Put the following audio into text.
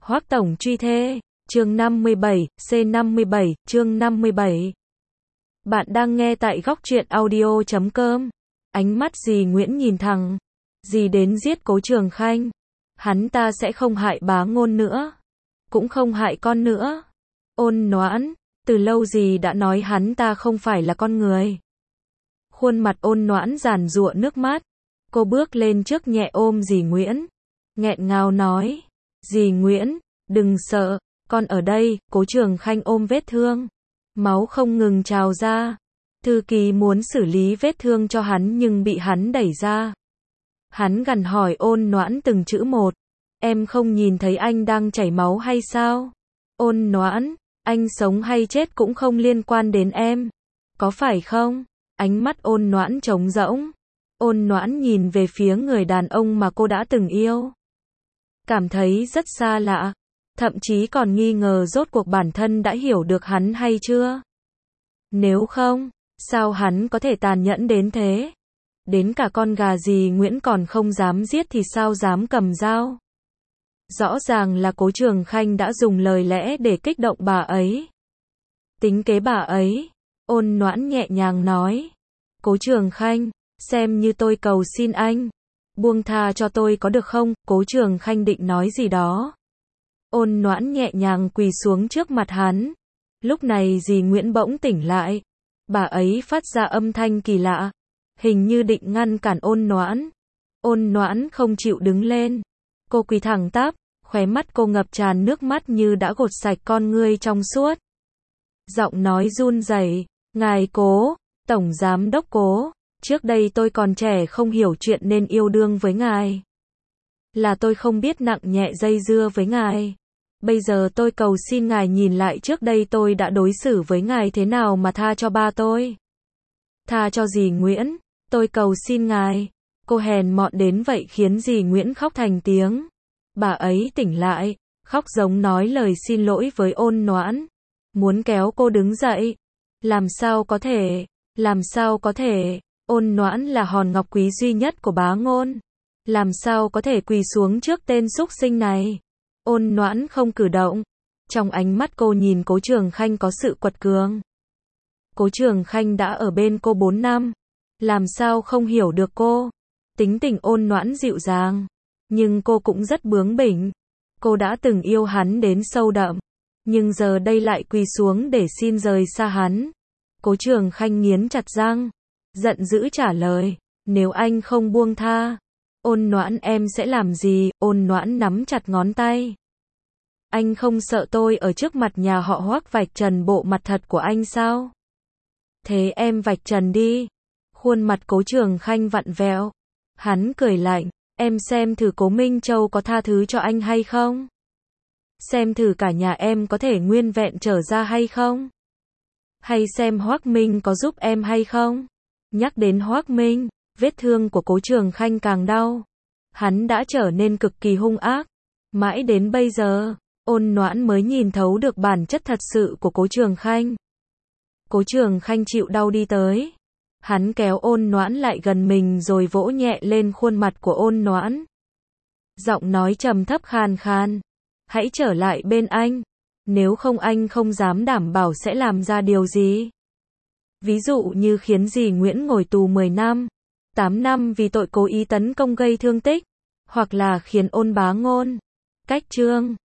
Hoắc tổng truy thê, chương 57, C57, chương 57. Bạn đang nghe tại góc truyện audio.com. Ánh mắt dì Nguyễn nhìn thẳng. Dì đến giết Cố Trường Khanh. Hắn ta sẽ không hại Bá Ngôn nữa. Cũng không hại con nữa. Ôn Noãn, từ lâu dì đã nói hắn ta không phải là con người. Khuôn mặt Ôn Noãn giàn giụa nước mắt. Cô bước lên trước nhẹ ôm dì Nguyễn. Nghẹn ngào nói. Dì Nguyễn, đừng sợ, con ở đây. Cố Trường Khanh ôm vết thương. Máu không ngừng trào ra. Thư ký muốn xử lý vết thương cho hắn nhưng bị hắn đẩy ra. Hắn gằn hỏi Ôn Noãn từng chữ một. Em không nhìn thấy anh đang chảy máu hay sao? Ôn Noãn, anh sống hay chết cũng không liên quan đến em. Có phải không? Ánh mắt Ôn Noãn trống rỗng. Ôn Noãn nhìn về phía người đàn ông mà cô đã từng yêu. Cảm thấy rất xa lạ. Thậm chí còn nghi ngờ rốt cuộc bản thân đã hiểu được hắn hay chưa. Nếu không, sao hắn có thể tàn nhẫn đến thế? Đến cả con gà dì Nguyễn còn không dám giết thì sao dám cầm dao? Rõ ràng là Cố Trường Khanh đã dùng lời lẽ để kích động bà ấy. Tính kế bà ấy. Ôn Noãn nhẹ nhàng nói. Cố Trường Khanh, xem như tôi cầu xin anh. Buông tha cho tôi có được không? Cố Trường Khanh định nói gì đó. Ôn Noãn nhẹ nhàng quỳ xuống trước mặt hắn. Lúc này dì Nguyễn bỗng tỉnh lại. Bà ấy phát ra âm thanh kỳ lạ. Hình như định ngăn cản Ôn Noãn. Ôn Noãn không chịu đứng lên. Cô quỳ thẳng tắp, khóe mắt cô ngập tràn nước mắt như đã gột sạch con ngươi trong suốt. Giọng nói run rẩy. Ngài Cố, Tổng Giám Đốc Cố, trước đây tôi còn trẻ không hiểu chuyện nên yêu đương với ngài. Là tôi không biết nặng nhẹ dây dưa với ngài. Bây giờ tôi cầu xin ngài nhìn lại trước đây tôi đã đối xử với ngài thế nào mà tha cho ba tôi. Tha cho dì Nguyễn, tôi cầu xin ngài. Cô hèn mọn đến vậy khiến dì Nguyễn khóc thành tiếng. Bà ấy tỉnh lại, khóc giống nói lời xin lỗi với Ôn Noãn. Muốn kéo cô đứng dậy. Làm sao có thể, làm sao có thể, Ôn Noãn là hòn ngọc quý duy nhất của Bá Ngôn. Làm sao có thể quỳ xuống trước tên súc sinh này. Ôn Noãn không cử động. Trong ánh mắt cô nhìn Cố Trường Khanh có sự quật cường. Cố Trường Khanh đã ở bên cô 4 năm. Làm sao không hiểu được cô. Tính tình Ôn Noãn dịu dàng. Nhưng cô cũng rất bướng bỉnh. Cô đã từng yêu hắn đến sâu đậm. Nhưng giờ đây lại quỳ xuống để xin rời xa hắn. Cố Trường Khanh nghiến chặt răng. Giận dữ trả lời. Nếu anh không buông tha. Ôn Noãn em sẽ làm gì? Ôn Noãn nắm chặt ngón tay. Anh không sợ tôi ở trước mặt nhà họ Hoắc vạch trần bộ mặt thật của anh sao? Thế em vạch trần đi. Khuôn mặt Cố Trường Khanh vặn vẹo. Hắn cười lạnh. Em xem thử Cố Minh Châu có tha thứ cho anh hay không? Xem thử cả nhà em có thể nguyên vẹn trở ra hay không? Hay xem Hoắc Minh có giúp em hay không? Nhắc đến Hoắc Minh, vết thương của Cố Trường Khanh càng đau. Hắn đã trở nên cực kỳ hung ác. Mãi đến bây giờ, Ôn Noãn mới nhìn thấu được bản chất thật sự của Cố Trường Khanh. Cố Trường Khanh chịu đau đi tới. Hắn kéo Ôn Noãn lại gần mình rồi vỗ nhẹ lên khuôn mặt của Ôn Noãn. Giọng nói trầm thấp khàn khàn. Hãy trở lại bên anh. Nếu không anh không dám đảm bảo sẽ làm ra điều gì. Ví dụ như khiến dì Nguyễn ngồi tù 10 năm, 8 năm vì tội cố ý tấn công gây thương tích. Hoặc là khiến Ôn Bá Ngôn cách chương.